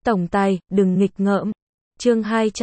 Tổng tài, đừng nghịch ngợm. Chương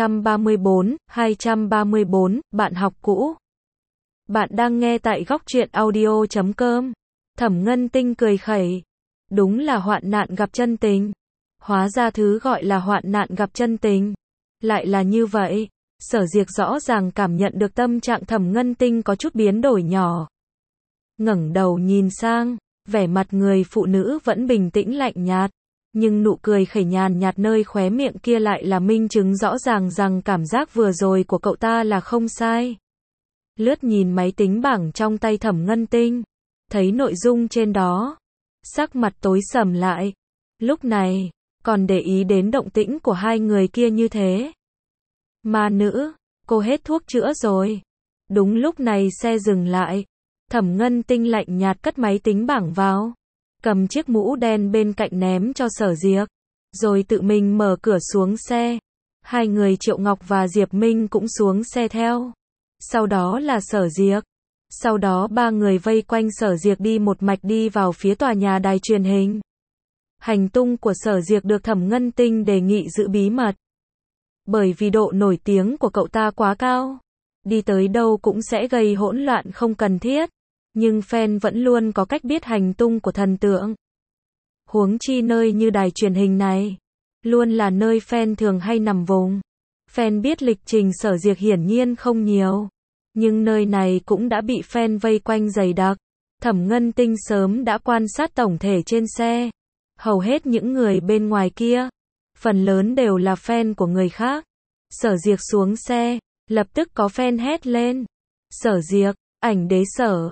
234, bạn học cũ. Bạn đang nghe tại góc truyện audio.com. Thẩm Ngân Tinh cười khẩy. Đúng là hoạn nạn gặp chân tình. Hóa ra thứ gọi là hoạn nạn gặp chân tình lại là như vậy. Sở Diệc rõ ràng cảm nhận được tâm trạng Thẩm Ngân Tinh có chút biến đổi nhỏ. Ngẩng đầu nhìn sang, vẻ mặt người phụ nữ vẫn bình tĩnh lạnh nhạt, nhưng nụ cười khẩy nhàn nhạt nơi khóe miệng kia lại là minh chứng rõ ràng rằng cảm giác vừa rồi của cậu ta là không sai. Lướt nhìn máy tính bảng trong tay Thẩm Ngân Tinh, thấy nội dung trên đó, sắc mặt tối sầm lại. Lúc này, còn để ý đến động tĩnh của hai người kia như thế. Ma nữ, cô hết thuốc chữa rồi. Đúng lúc này xe dừng lại. Thẩm Ngân Tinh lạnh nhạt cất máy tính bảng vào, cầm chiếc mũ đen bên cạnh ném cho Sở Diệc, rồi tự mình mở cửa xuống xe. Hai người Triệu Ngọc và Diệp Minh cũng xuống xe theo. Sau đó là Sở Diệc. Sau đó ba người vây quanh Sở Diệc đi một mạch đi vào phía tòa nhà đài truyền hình. Hành tung của Sở Diệc được Thẩm Ngân Tinh đề nghị giữ bí mật. Bởi vì độ nổi tiếng của cậu ta quá cao. Đi tới đâu cũng sẽ gây hỗn loạn không cần thiết. Nhưng fan vẫn luôn có cách biết hành tung của thần tượng. Huống chi nơi như đài truyền hình này, luôn là nơi fan thường hay nằm vùng. Fan biết lịch trình Sở Diệc hiển nhiên không nhiều. Nhưng nơi này cũng đã bị fan vây quanh dày đặc. Thẩm Ngân Tinh sớm đã quan sát tổng thể trên xe. Hầu hết những người bên ngoài kia, phần lớn đều là fan của người khác. Sở Diệc xuống xe, lập tức có fan hét lên. Sở Diệc, ảnh đế Sở.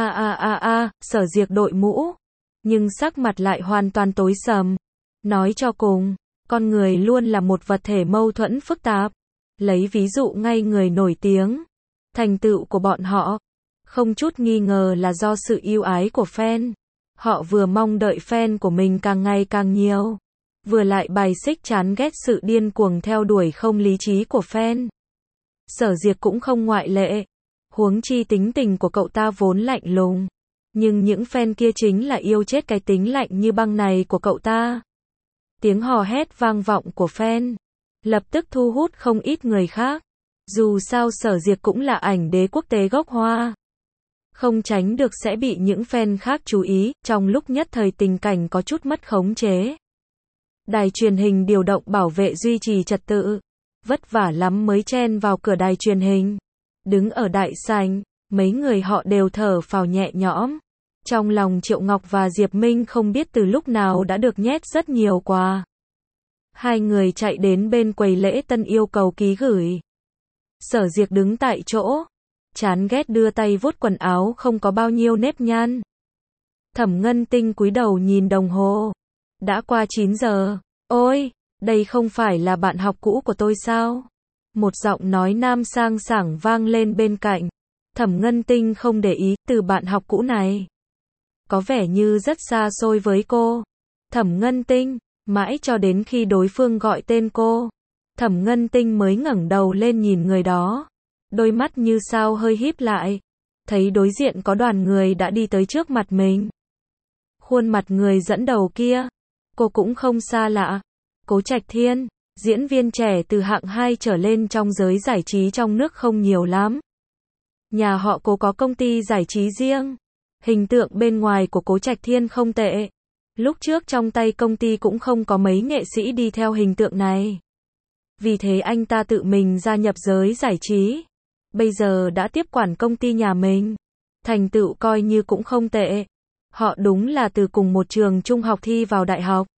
Sở Diệc đội mũ, nhưng sắc mặt lại hoàn toàn tối sầm. Nói cho cùng, con người luôn là một vật thể mâu thuẫn phức tạp. Lấy ví dụ ngay người nổi tiếng, thành tựu của bọn họ, không chút nghi ngờ là do sự yêu ái của fan. Họ vừa mong đợi fan của mình càng ngày càng nhiều, vừa lại bài xích chán ghét sự điên cuồng theo đuổi không lý trí của fan. Sở Diệc cũng không ngoại lệ. Huống chi tính tình của cậu ta vốn lạnh lùng, nhưng những fan kia chính là yêu chết cái tính lạnh như băng này của cậu ta. Tiếng hò hét vang vọng của fan lập tức thu hút không ít người khác. Dù sao Sở Diệc cũng là ảnh đế quốc tế gốc Hoa, không tránh được sẽ bị những fan khác chú ý. Trong lúc nhất thời tình cảnh có chút mất khống chế. Đài truyền hình điều động bảo vệ duy trì trật tự, vất vả lắm mới chen vào cửa đài truyền hình. Đứng ở đại sảnh, mấy người họ đều thở phào nhẹ nhõm. Trong lòng Triệu Ngọc và Diệp Minh không biết từ lúc nào đã được nhét rất nhiều quà. Hai người chạy đến bên quầy lễ tân yêu cầu ký gửi. Sở Diệc đứng tại chỗ, chán ghét đưa tay vuốt quần áo không có bao nhiêu nếp nhăn. Thẩm Ngân Tinh cúi đầu nhìn đồng hồ. Đã qua 9 giờ. Ôi, đây không phải là bạn học cũ của tôi sao? Một giọng nói nam sang sảng vang lên bên cạnh. Thẩm Ngân Tinh không để ý từ bạn học cũ này. Có vẻ như rất xa xôi với cô. Thẩm Ngân Tinh, mãi cho đến khi đối phương gọi tên cô, Thẩm Ngân Tinh mới ngẩng đầu lên nhìn người đó. Đôi mắt như sao hơi híp lại. Thấy đối diện có đoàn người đã đi tới trước mặt mình. Khuôn mặt người dẫn đầu kia, cô cũng không xa lạ. Cố Trạch Thiên, diễn viên trẻ từ hạng 2 trở lên trong giới giải trí trong nước không nhiều lắm. Nhà họ Cố có công ty giải trí riêng. Hình tượng bên ngoài của Cố Trạch Thiên không tệ. Lúc trước trong tay công ty cũng không có mấy nghệ sĩ đi theo hình tượng này. Vì thế anh ta tự mình gia nhập giới giải trí. Bây giờ đã tiếp quản công ty nhà mình. Thành tựu coi như cũng không tệ. Họ đúng là từ cùng một trường trung học thi vào đại học.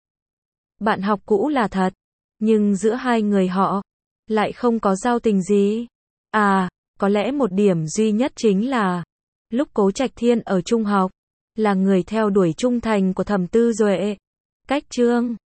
Bạn học cũ là thật. Nhưng giữa hai người họ lại không có giao tình gì. Có lẽ một điểm duy nhất chính là lúc Cố Trạch Thiên ở trung học là người theo đuổi trung thành của Thẩm Tư Duệ. Cách chương